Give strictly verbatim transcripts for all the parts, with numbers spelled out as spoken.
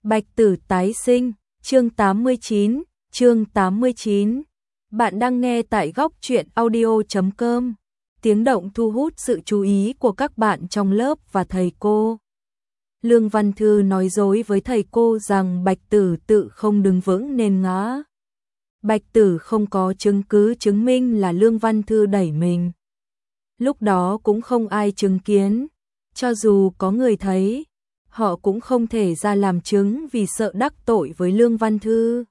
Bạch Tử tái sinh, chương tám mươi chín, chương tám mươi chín. Bạn đang nghe tại góc truyện audio chấm com. Tiếng động thu hút sự chú ý của các bạn trong lớp và thầy cô. Lương Văn Thư nói dối với thầy cô rằng Bạch Tử tự không đứng vững nên ngã. Bạch Tử không có chứng cứ chứng minh là Lương Văn Thư đẩy mình. Lúc đó cũng không ai chứng kiến, cho dù có người thấy, họ cũng không thể ra làm chứng vì sợ đắc tội với Lương Văn Thư.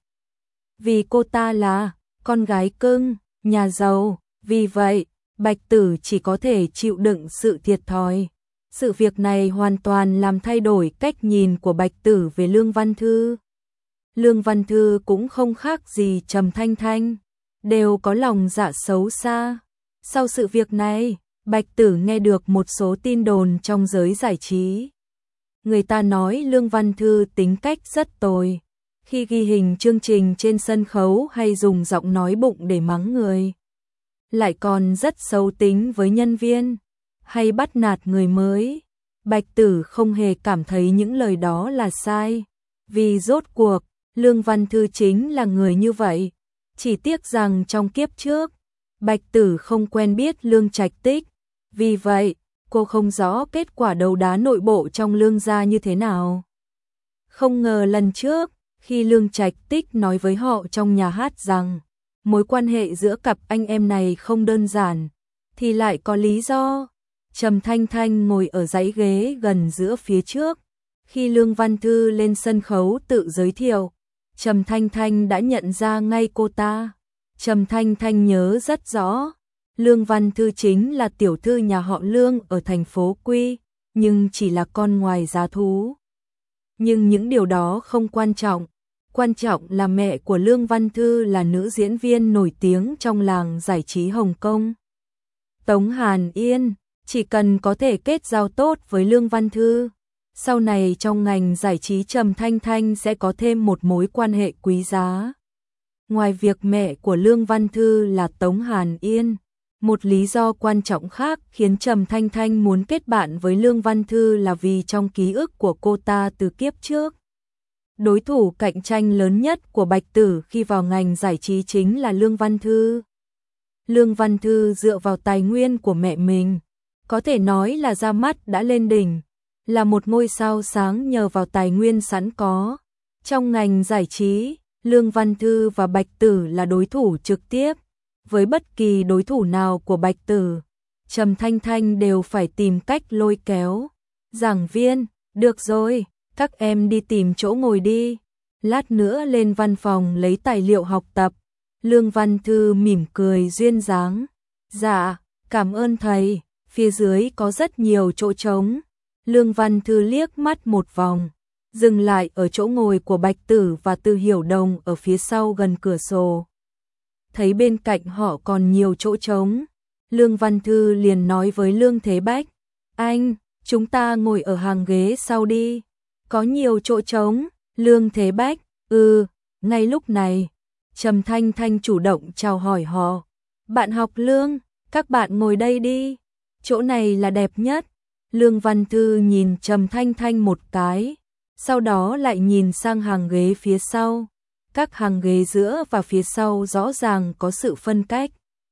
Vì cô ta là con gái cưng, nhà giàu, vì vậy, Bạch Tử chỉ có thể chịu đựng sự thiệt thòi. Sự việc này hoàn toàn làm thay đổi cách nhìn của Bạch Tử về Lương Văn Thư. Lương Văn Thư cũng không khác gì Trầm Thanh Thanh, đều có lòng dạ xấu xa. Sau sự việc này, Bạch Tử nghe được một số tin đồn trong giới giải trí. Người ta nói Lương Văn Thư tính cách rất tồi, khi ghi hình chương trình trên sân khấu hay dùng giọng nói bụng để mắng người. Lại còn rất xấu tính với nhân viên, hay bắt nạt người mới. Bạch Tử không hề cảm thấy những lời đó là sai, vì rốt cuộc, Lương Văn Thư chính là người như vậy. Chỉ tiếc rằng trong kiếp trước, Bạch Tử không quen biết Lương Trạch Tích, vì vậy, cô không rõ kết quả đấu đá nội bộ trong Lương gia như thế nào. Không ngờ lần trước, khi Lương Trạch Tích nói với họ trong nhà hát rằng mối quan hệ giữa cặp anh em này không đơn giản, thì lại có lý do. Trầm Thanh Thanh ngồi ở dãy ghế gần giữa phía trước. Khi Lương Văn Thư lên sân khấu tự giới thiệu, Trầm Thanh Thanh đã nhận ra ngay cô ta. Trầm Thanh Thanh nhớ rất rõ, Lương Văn Thư chính là tiểu thư nhà họ Lương ở thành phố Quy, nhưng chỉ là con ngoài giá thú. Nhưng những điều đó không quan trọng, quan trọng là mẹ của Lương Văn Thư là nữ diễn viên nổi tiếng trong làng giải trí Hồng Kông. Tống Hàn Yên, chỉ cần có thể kết giao tốt với Lương Văn Thư, sau này trong ngành giải trí Trầm Thanh Thanh sẽ có thêm một mối quan hệ quý giá. Ngoài việc mẹ của Lương Văn Thư là Tống Hàn Yên, một lý do quan trọng khác khiến Trầm Thanh Thanh muốn kết bạn với Lương Văn Thư là vì trong ký ức của cô ta từ kiếp trước, đối thủ cạnh tranh lớn nhất của Bạch Tử khi vào ngành giải trí chính là Lương Văn Thư. Lương Văn Thư dựa vào tài nguyên của mẹ mình, có thể nói là ra mắt đã lên đỉnh, là một ngôi sao sáng nhờ vào tài nguyên sẵn có. Trong ngành giải trí, Lương Văn Thư và Bạch Tử là đối thủ trực tiếp. Với bất kỳ đối thủ nào của Bạch Tử, Trầm Thanh Thanh đều phải tìm cách lôi kéo. Giảng viên, được rồi, các em đi tìm chỗ ngồi đi, lát nữa lên văn phòng lấy tài liệu học tập. Lương Văn Thư mỉm cười duyên dáng. Dạ, cảm ơn thầy, phía dưới có rất nhiều chỗ trống. Lương Văn Thư liếc mắt một vòng, dừng lại ở chỗ ngồi của Bạch Tử và Từ Hiểu Đồng ở phía sau gần cửa sổ. Thấy bên cạnh họ còn nhiều chỗ trống, Lương Văn Thư liền nói với Lương Thế Bách, anh, chúng ta ngồi ở hàng ghế sau đi, có nhiều chỗ trống. Lương Thế Bách, ừ, ngay lúc này, Trầm Thanh Thanh chủ động chào hỏi họ, bạn học Lương, các bạn ngồi đây đi, chỗ này là đẹp nhất. Lương Văn Thư nhìn Trầm Thanh Thanh một cái, sau đó lại nhìn sang hàng ghế phía sau. Các hàng ghế giữa và phía sau rõ ràng có sự phân cách,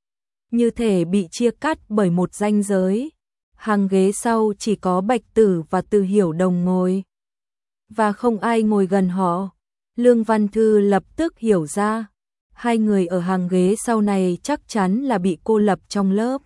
như thể bị chia cắt bởi một ranh giới. Hàng ghế sau chỉ có Bạch Tử và Từ Hiểu Đồng ngồi, và không ai ngồi gần họ. Lương Văn Thư lập tức hiểu ra, hai người ở hàng ghế sau này chắc chắn là bị cô lập trong lớp.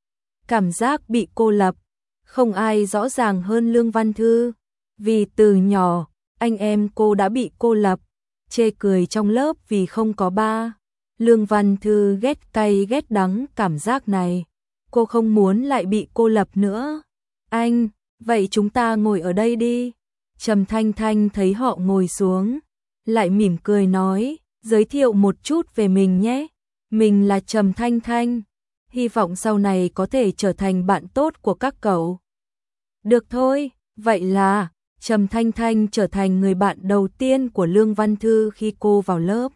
Cảm giác bị cô lập, không ai rõ ràng hơn Lương Văn Thư, vì từ nhỏ, anh em cô đã bị cô lập, chê cười trong lớp vì không có ba. Lương Văn Thư ghét cay ghét đắng cảm giác này, cô không muốn lại bị cô lập nữa. Anh, vậy chúng ta ngồi ở đây đi. Trầm Thanh Thanh thấy họ ngồi xuống, lại mỉm cười nói, giới thiệu một chút về mình nhé. Mình là Trầm Thanh Thanh, hy vọng sau này có thể trở thành bạn tốt của các cậu. Được thôi, vậy là Trầm Thanh Thanh trở thành người bạn đầu tiên của Lương Văn Thư khi cô vào lớp.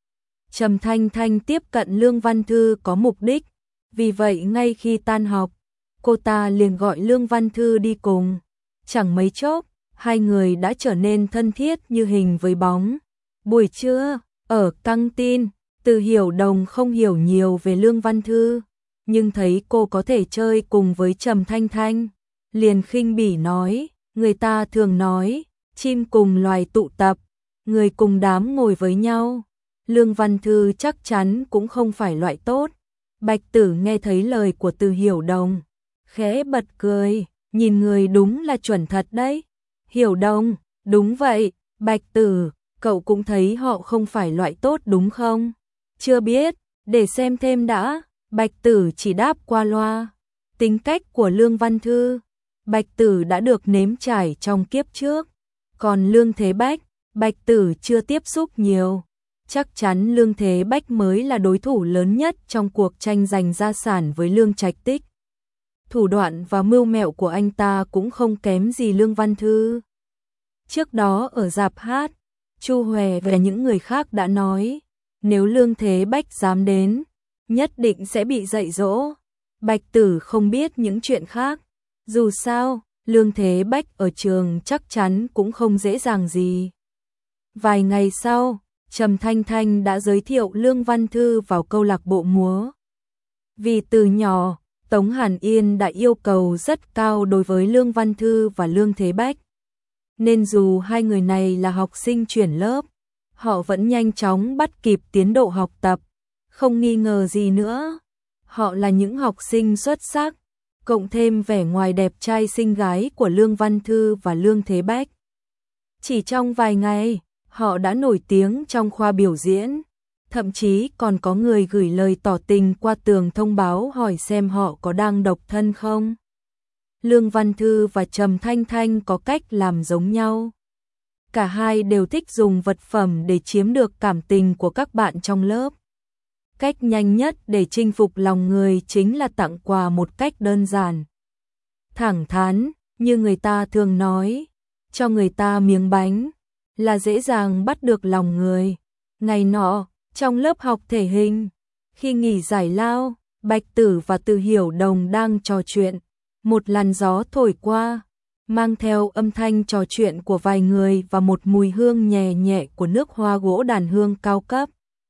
Trầm Thanh Thanh tiếp cận Lương Văn Thư có mục đích, vì vậy ngay khi tan học, cô ta liền gọi Lương Văn Thư đi cùng. Chẳng mấy chốc, hai người đã trở nên thân thiết như hình với bóng. Buổi trưa, ở căng tin, Từ Hiểu Đồng không hiểu nhiều về Lương Văn Thư, nhưng thấy cô có thể chơi cùng với Trầm Thanh Thanh, liền khinh bỉ nói, người ta thường nói, chim cùng loài tụ tập, người cùng đám ngồi với nhau. Lương Văn Thư chắc chắn cũng không phải loại tốt. Bạch Tử nghe thấy lời của Từ Hiểu Đồng, khẽ bật cười, nhìn người đúng là chuẩn thật đấy. Hiểu Đồng, đúng vậy, Bạch Tử, cậu cũng thấy họ không phải loại tốt đúng không? Chưa biết, để xem thêm đã. Bạch Tử chỉ đáp qua loa. Tính cách của Lương Văn Thư, Bạch Tử đã được nếm trải trong kiếp trước. Còn Lương Thế Bách, Bạch Tử chưa tiếp xúc nhiều. Chắc chắn Lương Thế Bách mới là đối thủ lớn nhất trong cuộc tranh giành gia sản với Lương Trạch Tích. Thủ đoạn và mưu mẹo của anh ta cũng không kém gì Lương Văn Thư. Trước đó ở rạp hát, Chu Hòe và những người khác đã nói, nếu Lương Thế Bách dám đến, nhất định sẽ bị dạy dỗ. Bạch Tử không biết những chuyện khác. Dù sao, Lương Thế Bách ở trường chắc chắn cũng không dễ dàng gì. Vài ngày sau, Trầm Thanh Thanh đã giới thiệu Lương Văn Thư vào câu lạc bộ múa. Vì từ nhỏ, Tống Hàn Yên đã yêu cầu rất cao đối với Lương Văn Thư và Lương Thế Bách. Nên dù hai người này là học sinh chuyển lớp, họ vẫn nhanh chóng bắt kịp tiến độ học tập. Không nghi ngờ gì nữa, họ là những học sinh xuất sắc, cộng thêm vẻ ngoài đẹp trai xinh gái của Lương Văn Thư và Lương Thế Bách. Chỉ trong vài ngày, họ đã nổi tiếng trong khoa biểu diễn, thậm chí còn có người gửi lời tỏ tình qua tường thông báo hỏi xem họ có đang độc thân không. Lương Văn Thư và Trầm Thanh Thanh có cách làm giống nhau. Cả hai đều thích dùng vật phẩm để chiếm được cảm tình của các bạn trong lớp. Cách nhanh nhất để chinh phục lòng người chính là tặng quà một cách đơn giản, thẳng thắn, như người ta thường nói, cho người ta miếng bánh là dễ dàng bắt được lòng người. Ngày nọ, trong lớp học thể hình, khi nghỉ giải lao, Bạch Tử và Từ Hiểu Đồng đang trò chuyện. Một làn gió thổi qua, mang theo âm thanh trò chuyện của vài người và một mùi hương nhẹ nhẹ của nước hoa gỗ đàn hương cao cấp.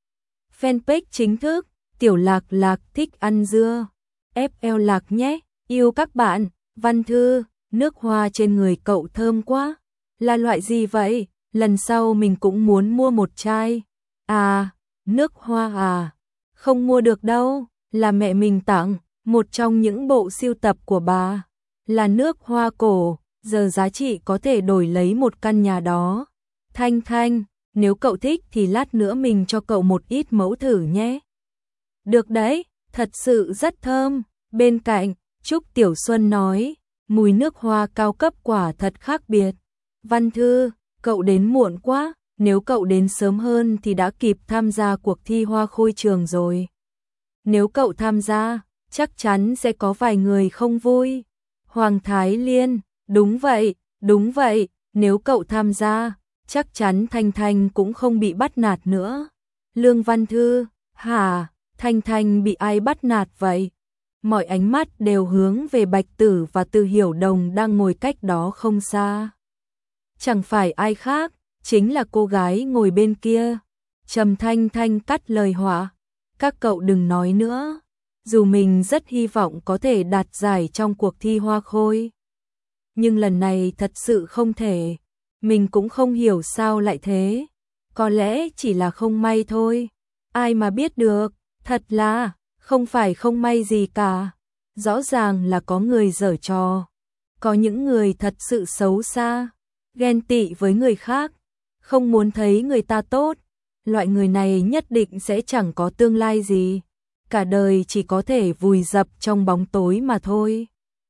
Fanpage chính thức, Tiểu Lạc Lạc thích ăn dưa. ép lờ Lạc nhé, yêu các bạn. Văn Thư, nước hoa trên người cậu thơm quá. Là loại gì vậy? Lần sau mình cũng muốn mua một chai. À, nước hoa à? Không mua được đâu, là mẹ mình tặng. Một trong những bộ sưu tập của bà, là nước hoa cổ, giờ giá trị có thể đổi lấy một căn nhà đó. Thanh Thanh, nếu cậu thích thì lát nữa mình cho cậu một ít mẫu thử nhé. Được đấy, thật sự rất thơm. Bên cạnh, Trúc Tiểu Xuân nói, mùi nước hoa cao cấp quả thật khác biệt. Văn Thư, cậu đến muộn quá, nếu cậu đến sớm hơn thì đã kịp tham gia cuộc thi hoa khôi trường rồi. Nếu cậu tham gia, chắc chắn sẽ có vài người không vui. Hoàng Thái Liên, đúng vậy, đúng vậy, nếu cậu tham gia, chắc chắn Thanh Thanh cũng không bị bắt nạt nữa. Lương Văn Thư, hả, Thanh Thanh bị ai bắt nạt vậy? Mọi ánh mắt đều hướng về Bạch Tử và Từ Hiểu Đồng đang ngồi cách đó không xa. Chẳng phải ai khác, chính là cô gái ngồi bên kia. Trầm Thanh Thanh cắt lời họa, các cậu đừng nói nữa. Dù mình rất hy vọng có thể đạt giải trong cuộc thi hoa khôi, nhưng lần này thật sự không thể. Mình cũng không hiểu sao lại thế. Có lẽ chỉ là không may thôi. Ai mà biết được, thật là không phải không may gì cả. Rõ ràng là có người giở trò. Có những người thật sự xấu xa, ghen tị với người khác, không muốn thấy người ta tốt. Loại người này nhất định sẽ chẳng có tương lai gì. Cả đời chỉ có thể vùi dập trong bóng tối mà thôi.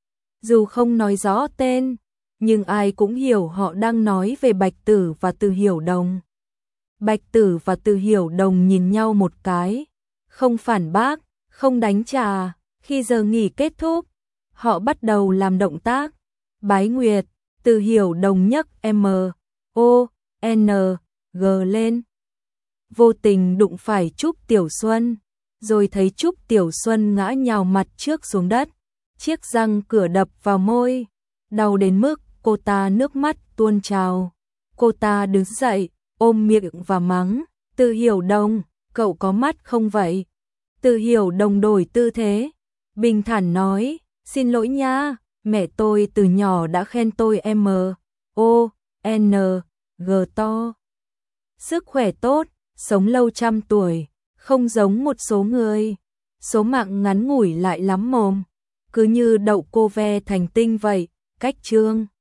Dù không nói rõ tên, nhưng ai cũng hiểu họ đang nói về Bạch Tử và Từ Hiểu Đồng. Bạch Tử và Từ Hiểu Đồng nhìn nhau một cái, không phản bác, không đánh trả. Khi giờ nghỉ kết thúc, họ bắt đầu làm động tác bái nguyệt. Từ Hiểu Đồng nhấc M O N G lên, vô tình đụng phải Trúc Tiểu Xuân, rồi thấy Trúc Tiểu Xuân ngã nhào mặt trước xuống đất, chiếc răng cửa đập vào môi, đau đến mức cô ta nước mắt tuôn trào. Cô ta đứng dậy, ôm miệng và mắng, Từ Hiểu Đồng, cậu có mắt không vậy? Từ Hiểu Đồng đổi tư thế, bình thản nói, xin lỗi nha, mẹ tôi từ nhỏ đã khen tôi M, O, N, G to. Sức khỏe tốt, sống lâu trăm tuổi, không giống một số người. Số mạng ngắn ngủi lại lắm mồm, cứ như đậu cô ve thành tinh vậy, cách chương.